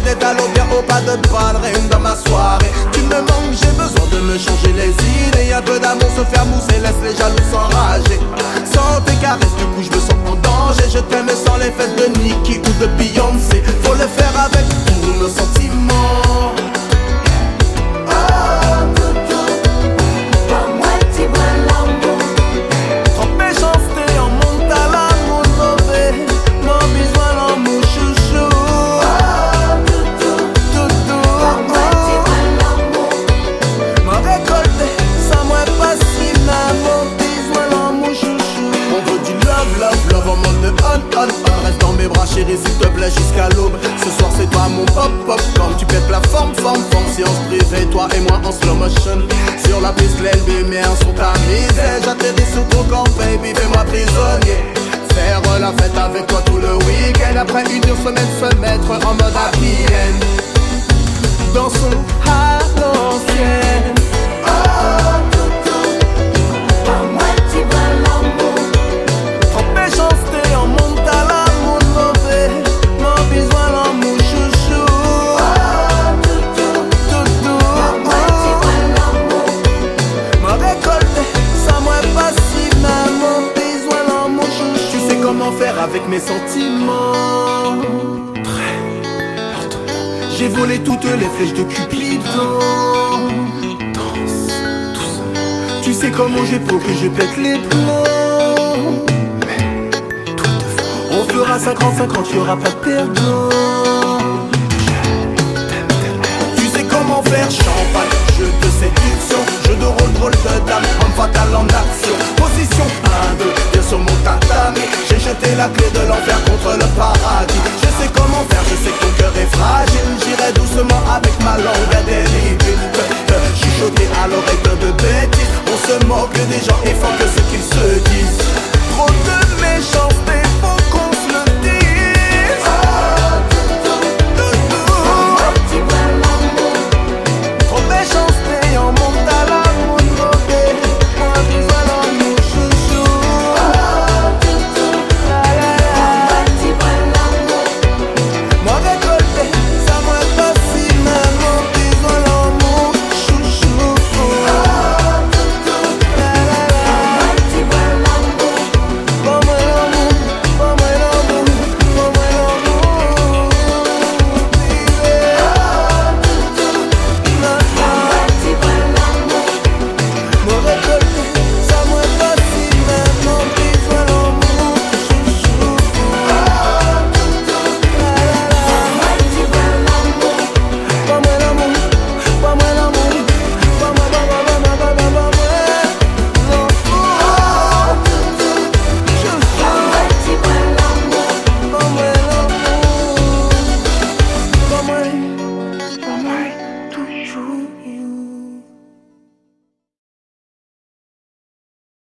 l'étal ou bien au pas de ballerine dans ma soirée. Tu me manques, j'ai besoin de me changer les idées. Un peu d'amour se faire mousser, laisse les jaloux s'enrager. Sans tes caresses, du coup je me sens en danger. Je t'aime sans les fesses de Nicki ou de Beyoncé. Faut le faire avec tous nos sentiments. Reste dans mes bras chérie s'il te plaît jusqu'à l'aube. Ce soir c'est toi mon pop-pop. Quand tu pètes la forme. Séance privée, toi et moi en slow motion. Sur la piste les lumières sont tamisées. J'atterris sous ton corps baby, fais-moi prisonnier. Faire la fête avec toi tout le week-end. Après une dure semaine se mettre en mode happy end. Dansons à l'ancienne. Avec mes sentiments très lentement. J'ai volé toutes les flèches de Cupidon. Danse doucement. Tu sais comment j'ai pour que je pète les plombs. Mais toutefois on fera 50-50, y'aura pas de perdant. Tu sais comment faire champagne, jeu de séduction, jeu de rôle de dame, homme fatal en action. Position 1, 2, viens sur mon tatami. J'ai jeté la clé de l'enfer contre le paradis. Je sais comment faire, je sais que ton cœur est fragile. J'irai doucement avec ma langue indélébile. Chuchoter à l'oreille de bêtises. On se moque des gens et faut que